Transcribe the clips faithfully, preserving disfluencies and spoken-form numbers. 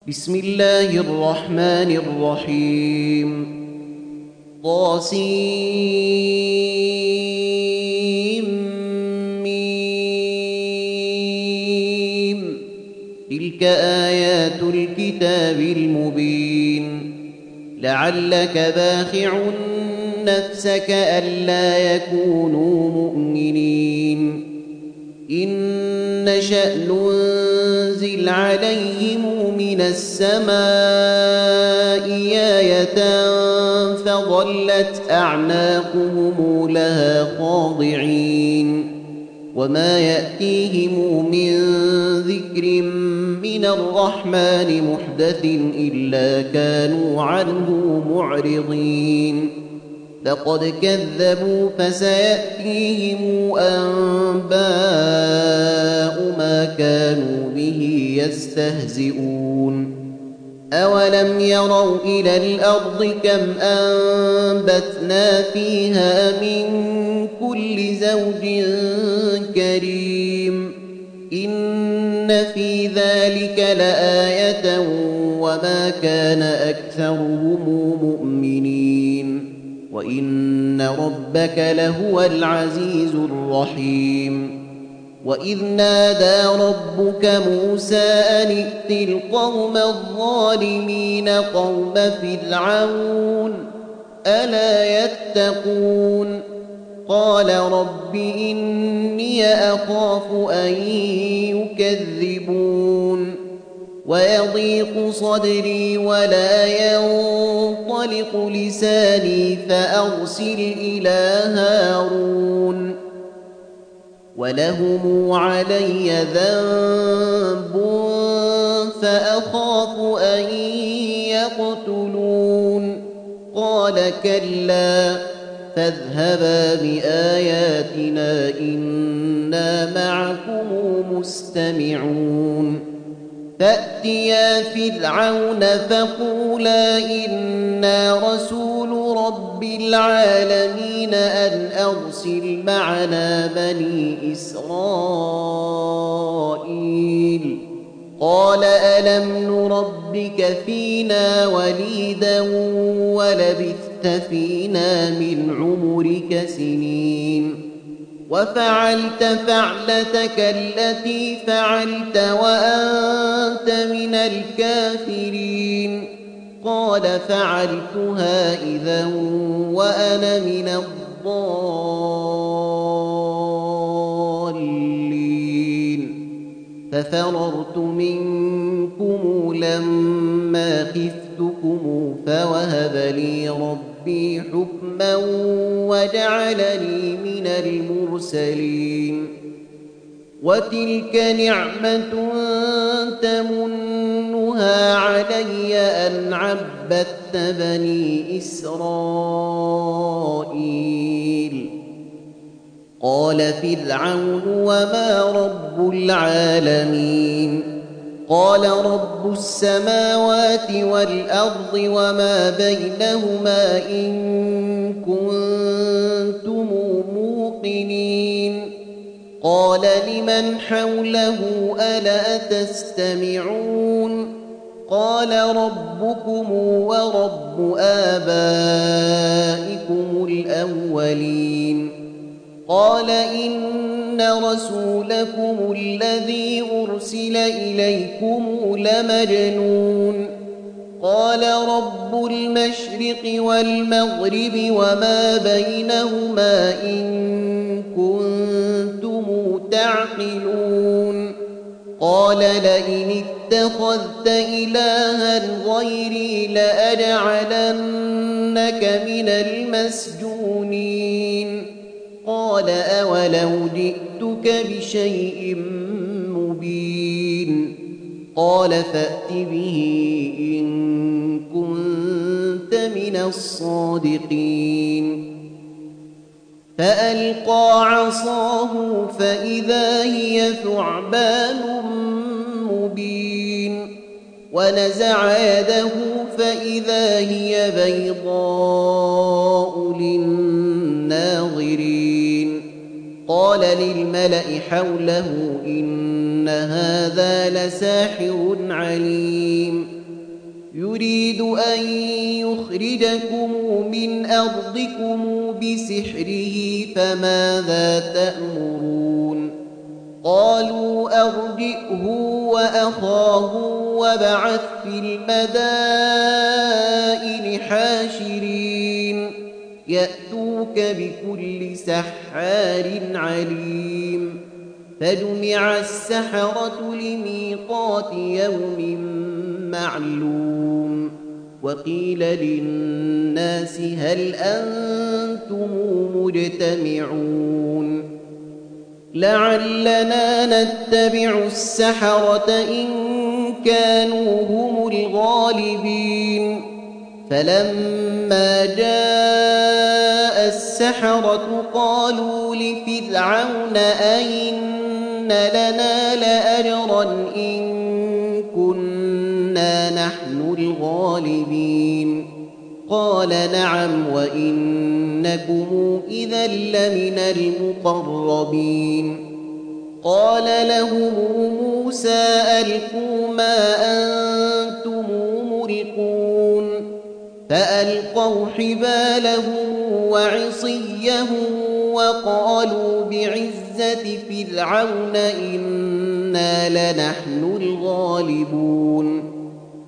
بسم الله الرحمن الرحيم طاسيم تلك آيات الكتاب المبين لعلك باخع نفسك ألا يكونوا مؤمنين إن نشأ ننزل عليهم من السماء آية فظلت أعناقهم لها خاضعين وما يأتيهم من ذكر من الرحمن محدث إلا كانوا عنه معرضين لقد كذبوا فسيأتيهم أنباء ما كانوا به يستهزئون أولم يروا إلى الأرض كم أنبتنا فيها من كل زوج كريم إن في ذلك لآية وما كان أكثرهم مؤمنين وإن ربك لهو العزيز الرحيم وإذ نادى ربك موسى أن ائت القوم الظالمين قوم فرعون ألا يتقون قال رب إني أخاف أن يكذبون ويضيق صدري ولا ينطلق لساني فأرسل إلى هارون ولهم علي ذنب فأخاف أن يقتلون قال كلا فاذهبا بآياتنا إنا معكم مستمعون فأتيا فرعون فقولا إنا رسول رب العالمين أن أرسل معنا بني إسرائيل قال ألم نربك فينا وليدا ولبثت فينا من عمرك سنين وفعلت فعلتك التي فعلت وأنت من الكافرين قال فعلتها إذا وأنا من الضالين ففررت منكم لما خفتكم فوهب لي ربي حكما وجعلني من المرسلين وتلك نعمة تمنها علي أن عبدت بني إسرائيل قال فرعون وما رب العالمين قال رب السماوات والأرض وما بينهما إن كنتم موقنين قال لمن حوله ألا تستمعون قال ربكم ورب آبائكم الأولين قال إن رسولكم الذي أرسل إليكم لمجنون قال رب المشرق والمغرب وما بينهما إن كنتم تعقلون قال لئن اتخذت إلها غيري لأجعلنك من المسجونين قال أولو جئتك بشيء مبين قال فأت به إن كنت من الصادقين فألقى عصاه فإذا هي ثعبان مبين ونزع يده فإذا هي بيضاء للناظرين قال للملأ حوله إن هذا لساحر عليم يريد أن يخرجكم من أرضكم بسحره فماذا تأمرون قالوا أرجئه وأخاه وابعث في المدائن حاشرين يأتوك بكل سحار عليم فجمع السحرة لميقات يوم معلوم وقيل للناس هل أنتم مجتمعون لعلنا نتبع السحرة إن كانوا هم الغالبين فلما جاء السحرة قالوا لفرعون أئن لنا لأجرا إن كنا نحن الغالبين قال نعم وإنكم إذا لمن المقربين قال لهم موسى ألقوا ما أنتم ملقون فألقوا حبالهم وعصيهم وقالوا بعزة فرعون إنا لنحن الغالبون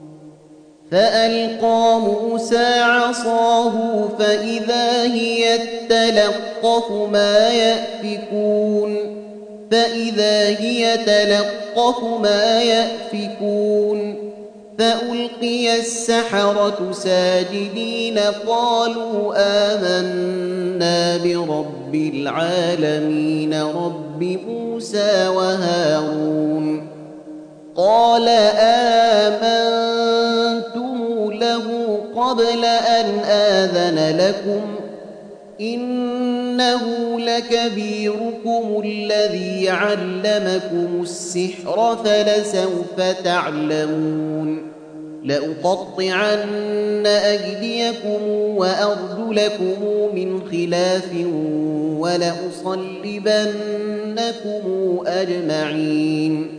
فألقى موسى عصاه فإذا هي تلقف ما يأفكون فإذا هي تلقف ما يأفكون فألقي السحرة ساجدين قالوا آمنا برب العالمين رب موسى وهارون قال آمنتم له قبل أن آذن لكم إنه لكبيركم الذي علمكم السحر فلسوف تعلمون لأقطعن أيديكم وأرجلكم من خلاف ولأصلبنكم أجمعين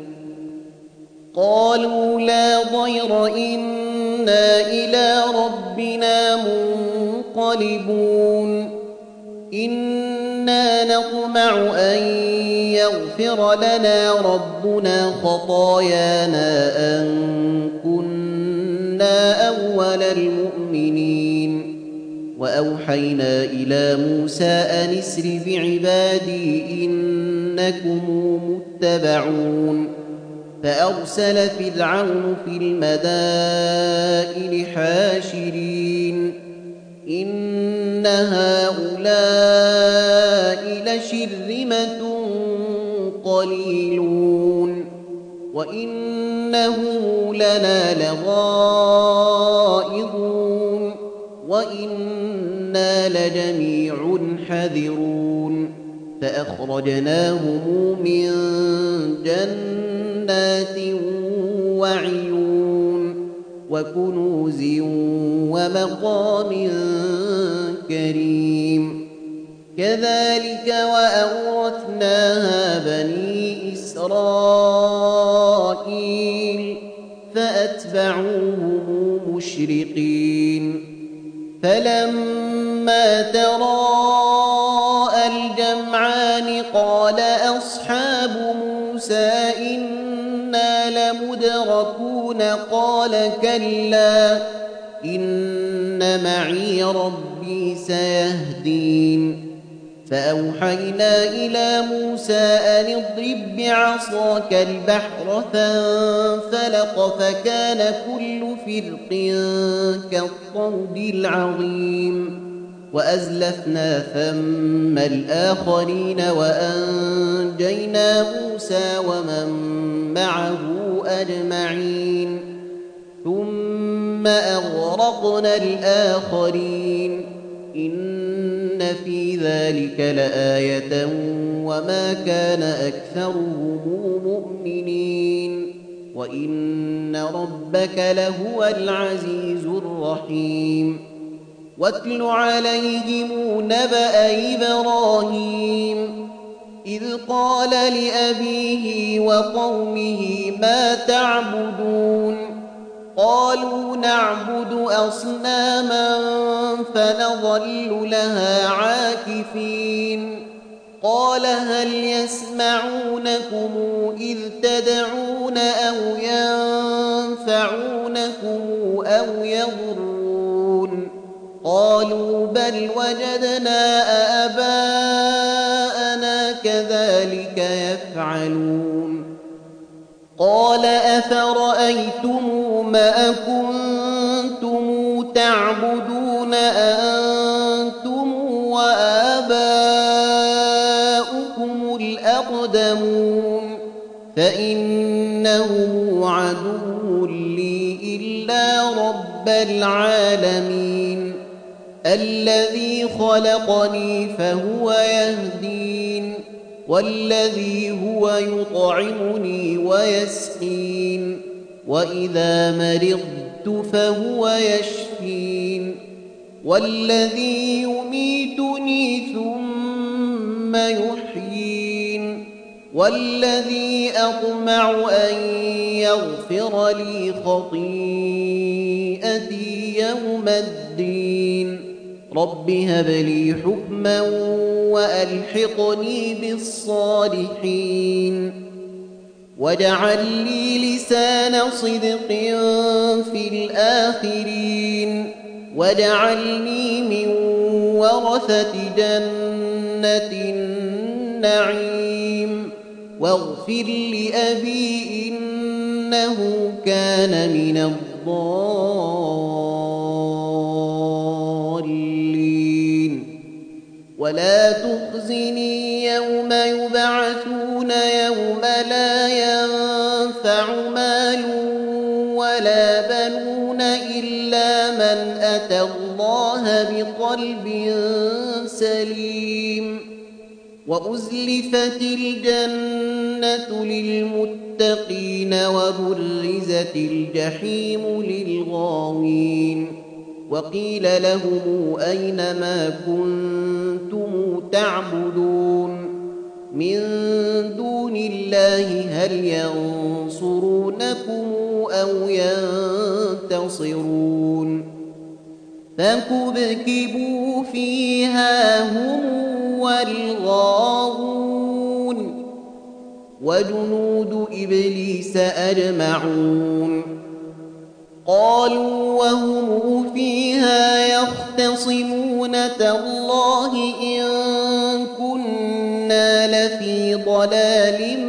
قالوا لا ضير إنا إلى ربنا منقلبون إنا نطمع أن يغفر لنا ربنا خطايانا أن كنا أول المؤمنين وأوحينا إلى موسى أن اسر بعبادي إنكم متبعون فأرسل فرعون في المدائن حاشرين إن هؤلاء لشرذمة قليلون وإنهم لنا لغائظون وإنا لجميع حذرون فأخرجناهم من جنات وعيون وكنوز ومقام كريم كذلك وأورثناها بني إسرائيل فأتبعوهم مشرقين فلما تراءى الجمعان قال أصحاب موسى إنا لمدركون قال كلا إن معي ربي سيهدين فأوحينا إلى موسى أن اضرب بعصاك البحر فانفلق فكان كل فرق كالطود العظيم وأزلفنا ثم الآخرين وأنجينا موسى ومن معه أجمعين ثم أغرقنا الآخرين إن في ذلك لآية وما كان أكثرهم مؤمنين وإن ربك لهو العزيز الرحيم واتل عليهم نبأ إبراهيم إذ قال لأبيه وقومه ما تعبدون قالوا نعبد أصناما فنظل لها عاكفين قال هل يسمعونكم إذ تدعون أو ينفعونكم أو يضرون قالوا بل وجدنا آباءنا كذلك يفعلون قال أفرأيتم ما كنتم تعبدون أنتم وآباؤكم الأقدمون فإنهم عدو لي إلا رب العالمين الذي خلقني فهو يهدين والذي هو يطعمني ويسقين وإذا مرضت فهو يشفين والذي يميتني ثم يحيين والذي أطمع أن يغفر لي خطيئتي يوم الدين رب هب لي حكما وألحقني بالصالحين واجعل لي لسان صدق في الآخرين واجعلني من ورثة جنة النعيم واغفر لأبي إنه كان من الضالين ولا تخزني يوم يبعثون يوم لا ينفع مال ولا بنون إلا من أتى الله بقلب سليم وأزلفت الجنة للمتقين وبرزت الجحيم للغاوين وقيل لهم أين ما كنتم تعبدون من دون الله هل ينصرونكم أو ينتصرون فكبكبوا فيها هم والغاوون وجنود إبليس أجمعون قالوا وهم فيها يختصمون تالله إن كنا لفي ضلال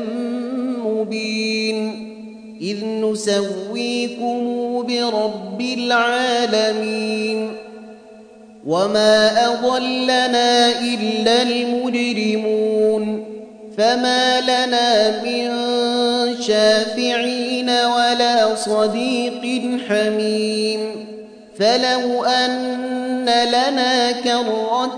مبين إذ نسويكم برب العالمين وما أضلنا إلا المجرمون فما لنا من شافعين ولا صديق حميم فلو أن لنا كرة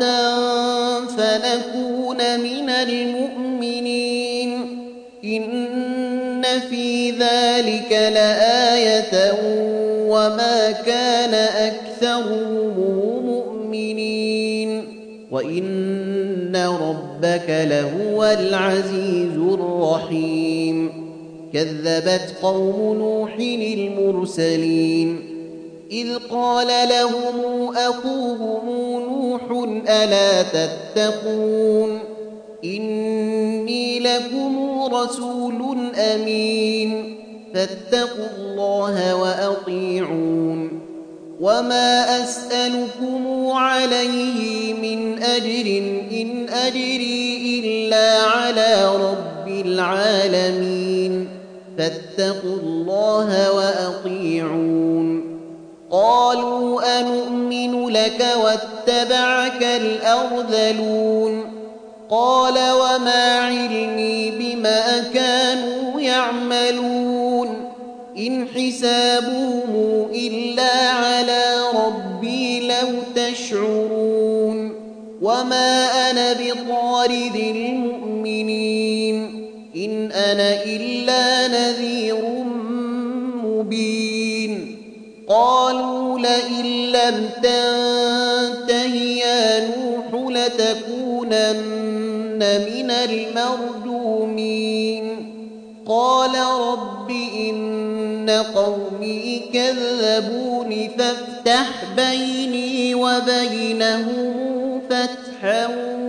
فنكون من المؤمنين إن في ذلك لآية وما كان أكثرهم مؤمنين وإن ربك لهو العزيز الرحيم كذبت قوم نوح المرسلين إذ قال لهم أخوهم نوح ألا تتقون إني لكم رسول أمين فاتقوا الله وأطيعون وما أسألكم عليه من أجر إن أجري إلا على رب العالمين فاتقوا الله وأطيعون قالوا أنؤمن لك واتبعك الأرذلون قال وما علمي بما كانوا يعملون إن حسابهم إلا على ربي لو تشعرون وما أنا بطارد المؤمنين إن أنا إلا نذير مبين قالوا لئن لم تنته يا نوح لتكونن من المرجومين قال رب إن إن قومي كذبون فافتح بيني وبينهم فتحا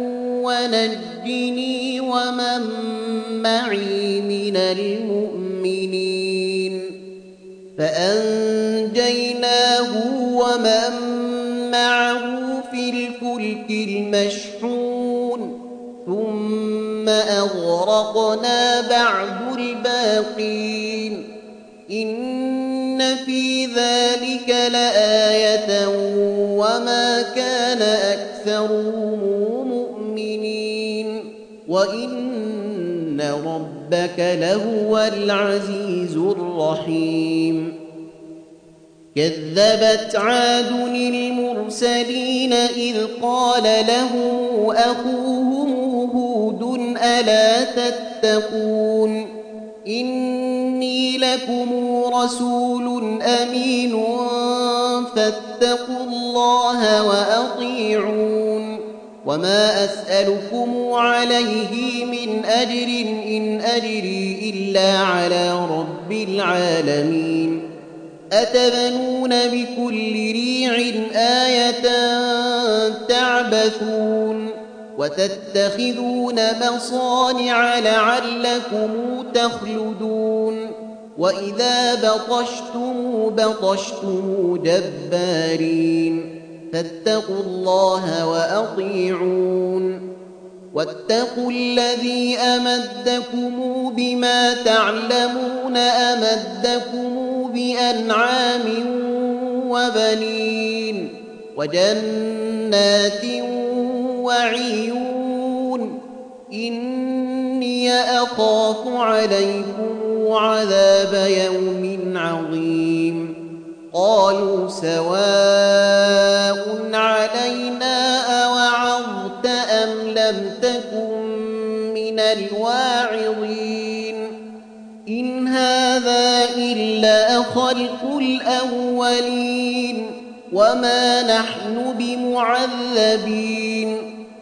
ونجني ومن معي من المؤمنين فأنجيناه ومن معه في الفلك المشحون ثم أغرقنا بعد الباقين إن في ذلك لآية وما كان أكثرهم مؤمنين وإن ربك لهو العزيز الرحيم كذبت عاد المرسلين إذ قال لهم أخوهم هود ألا تتقون إني لكم رسول أمين فاتقوا الله وأطيعون وما أسألكم عليه من أجر إن أجري إلا على رب العالمين أتبنون بكل ريع آية تعبثون وتتخذون مصانع لعلكم تخلدون وإذا بطشتم بطشتم جبارين فاتقوا الله وأطيعون واتقوا الذي أمدكم بما تعلمون أمدكم بأنعام وبنين وجنات وعيون إني أخاف عليكم عذاب يوم عظيم قالوا سواء علينا أوعظت أم لم تكن من الواعظين إن هذا إلا خلق الأولين وما نحن بمعذبين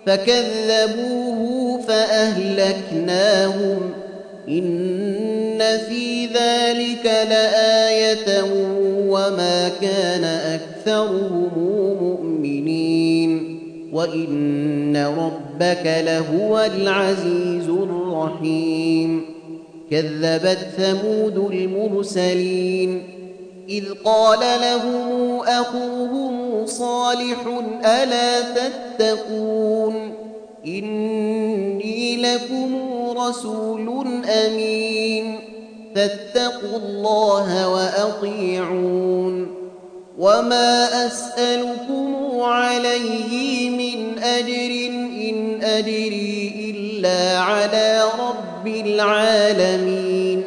فكذبوه فأهلكناهم إن في ذلك لآية وما كان أكثرهم مؤمنين وإن ربك لهو العزيز الرحيم كذبت ثمود المرسلين إذ قال لهم أخوهم صالح ألا تتقون إني لكم رسول أمين فاتقوا الله وأطيعون وما أسألكم عليه من أجر إن أجري إلا على رب العالمين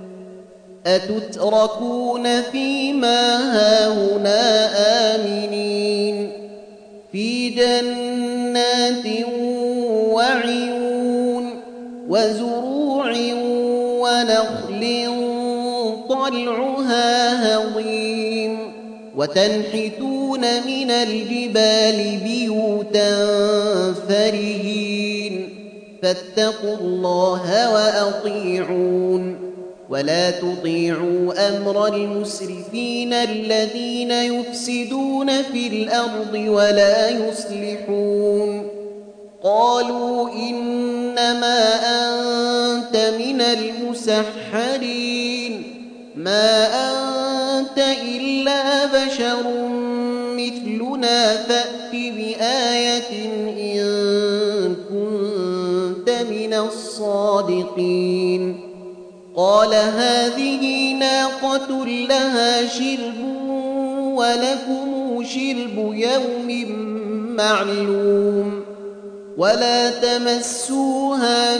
أتتركون فيما هاهنا آمنين في جنات وعيون وزروع ونخل طلعها هضيم وتنحتون من الجبال بيوتا فرهين فاتقوا الله وأطيعون ولا تطيعوا أمر المسرفين الذين يفسدون في الأرض ولا يصلحون قالوا إنما أنت من المسحرين ما أنت إلا بشر مثلنا فأت بآية إن كنت من الصادقين قال هذه ناقة لها شرب ولكم شرب يوم معلوم ولا تمسوها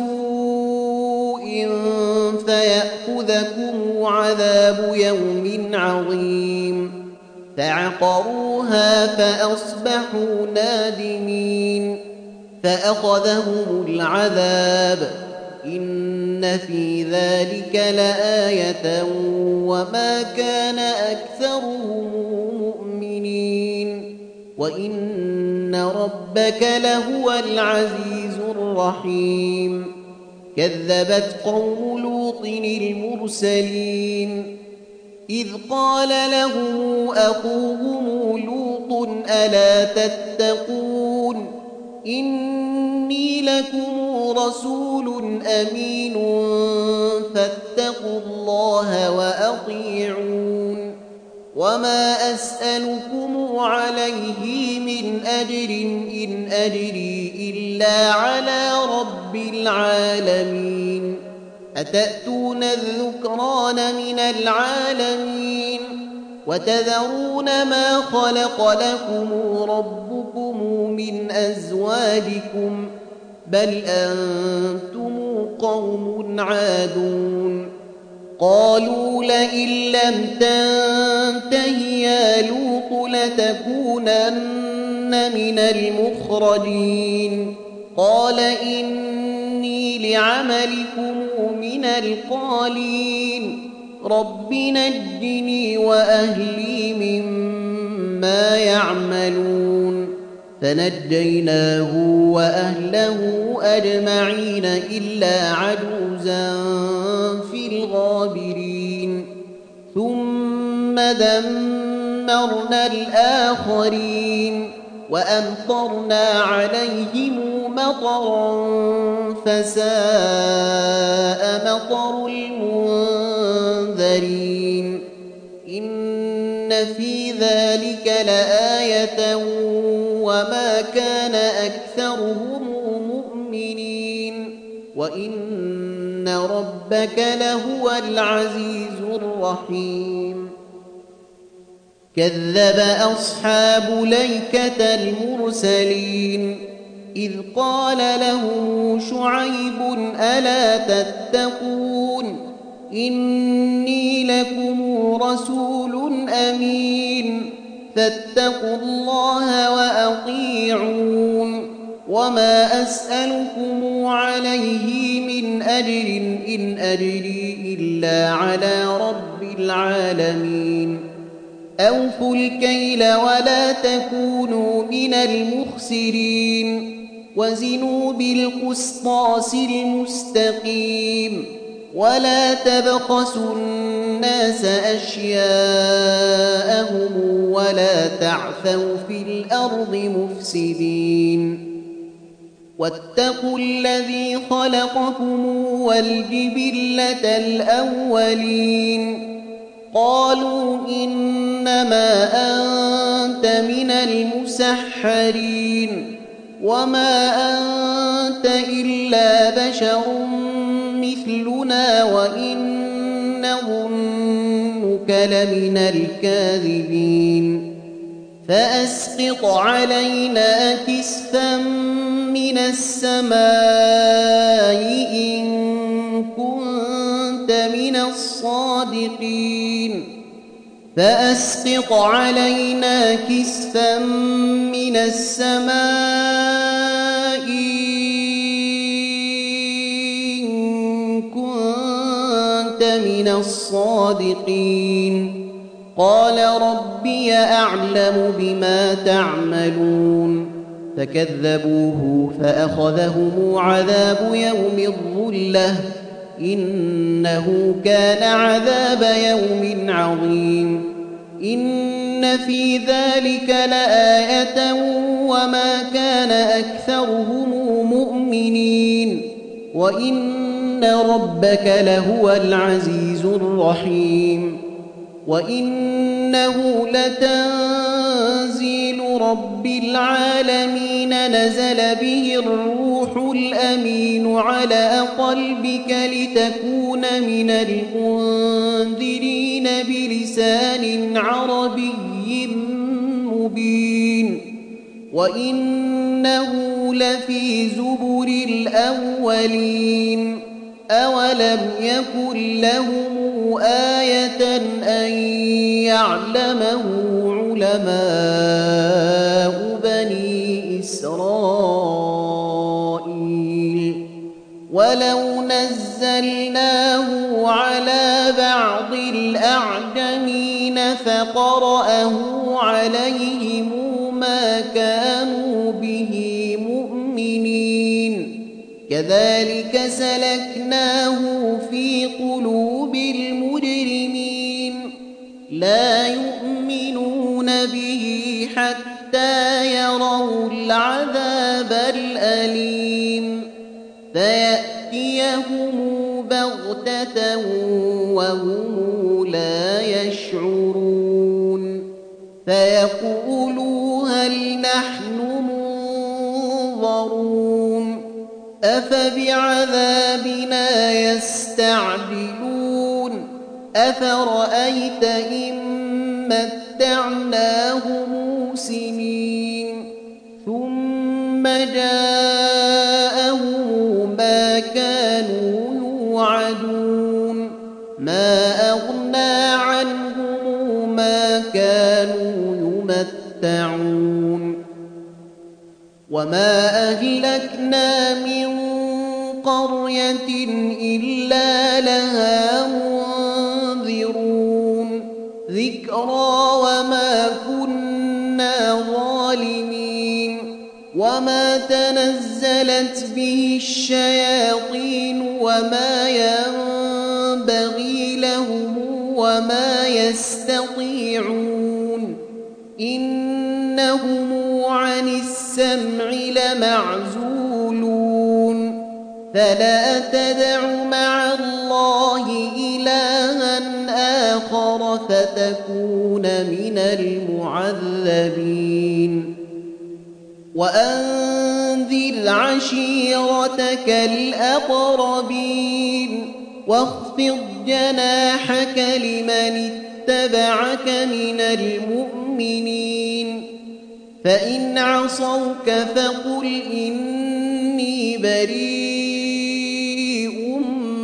بسوء فيأخذكم عذاب يوم عظيم فعقروها فأصبحوا نادمين فأخذهم العذاب إن في ذلك لآية وما كان أكثرهم مؤمنين وإن ربك لهو العزيز الرحيم كذبت قوم لوط المرسلين إذ قال لهم أخوهم لوط ألا تتقون إني لكم رسول أمين فاتقوا الله وأطيعون وما أسألكم عليه من أجر إن أجري إلا على رب العالمين أتأتون الذكران من العالمين وتذرون ما خلق لكم ربكم من أزواجكم بل أنتم قوم عادون قالوا لئن لم تنته يا لوط لتكونن من المخرجين قال إني لعملكم من القالين رب نجني وأهلي مما يعملون فنجيناه وأهله أجمعين إلا عجوزا في الغابرين ثم دمرنا الآخرين وأمطرنا عليهم مطرا فساء مطر المنذرين إن في ذلك لآية وما كان أكثرهم مؤمنين وإن ربك لهو العزيز الرحيم كذب أصحاب ليكة المرسلين إذ قال لهم شعيب ألا تتقون إني لكم رسول أمين فاتقوا الله وأطيعون وما أسألكم عليه من أجر إن أجري إلا على رب العالمين أوفوا الكيل ولا تكونوا من المخسرين وزنوا بالقسطاس المستقيم ولا تبخسوا الناس أشياءهم ولا تعثوا في الأرض مفسدين واتقوا الذي خلقكم والجبلة الأولين قالوا إنما أنت من المسحرين وما أنت إلا بشر مثلنا وإن نظنك لمن الكاذبين فأسقط علينا كسفا من السماء إن كنت من الصادقين فأسقط علينا كسفا من السماء إن كنت من الصادقين قال ربي أعلم بما تعملون فكذبوه فأخذهم عذاب يوم الظلة إنه كان عذاب يوم عظيم إن في ذلك لآية وما كان أكثرهم مؤمنين وإن ربك لهو العزيز الرحيم وإنه لتنزيل رب العالمين نزل به الروح الأمين على قلبك لتكون من المنذرين بلسان عربي مبين وإنه لفي زبر الأولين أولم يكن لهم آية أن يعلمه علماء بني إسرائيل ولو نزلناه على بعض الأعجمين فقرأه عليهم ما كانوا به مؤمنين كذلك سلكناه في قلوب المجرمين حتى يروا العذاب الأليم فيأتيهم بغتة وهم لا يشعرون فيقولوا هل نحن منظرون أفبعذابنا يستعجلون أفرأيت إن متعناهم سنين ثم جاءهم ما كانوا يوعدون ما أغنى عنهم ما كانوا يمتعون وما أهلكنا من قرية إلا لها منذرون ذكرى وما كنا ظالمين وما تنزلت به الشياطين وما ينبغي لهم وما يستطيعون إنهم عن السمع لمعزولون فلا تدع مع الله إلها آخر فتكون من المعذبين وأنذر عشيرتك الأقربين واخفض جناحك لمن اتبعك من المؤمنين فإن عصوك فقل إني بريء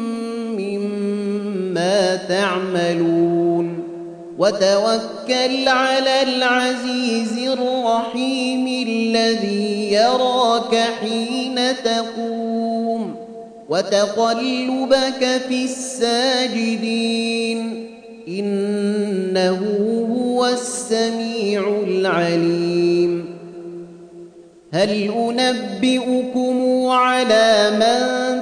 مما تعملون وتوكل على العزيز الرحيم الذي يراك حين تقوم وتقلبك في الساجدين إنه هو السميع العليم هل أنبئكم على من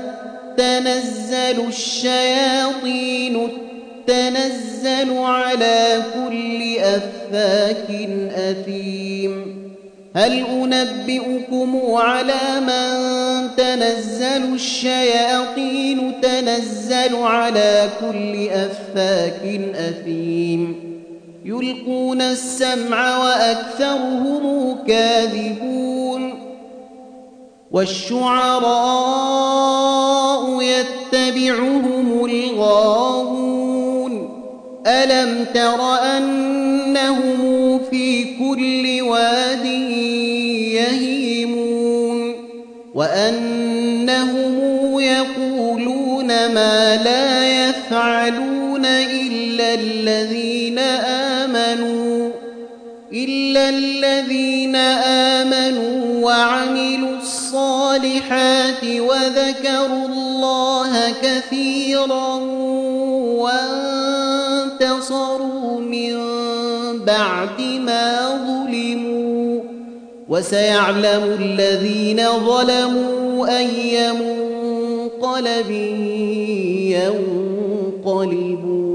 تنزل الشياطين تنزل على كل أفاك أثيم هل أنبئكم على من تنزل الشياطين تنزل على كل أفاك أثيم يلقون السمع وأكثرهم كاذبون والشعراء يتبعهم الغاوون ألم تر أنهم في كل واد يهيمون وأنهم يقولون ما لا يفعلون إلا الذين آمنوا إلا الذين آمنوا وعملوا الصالحات وذكروا الله كثيرا وانتصروا من بعد ما ظلموا وسيعلم الذين ظلموا أي منقلب ينقلبون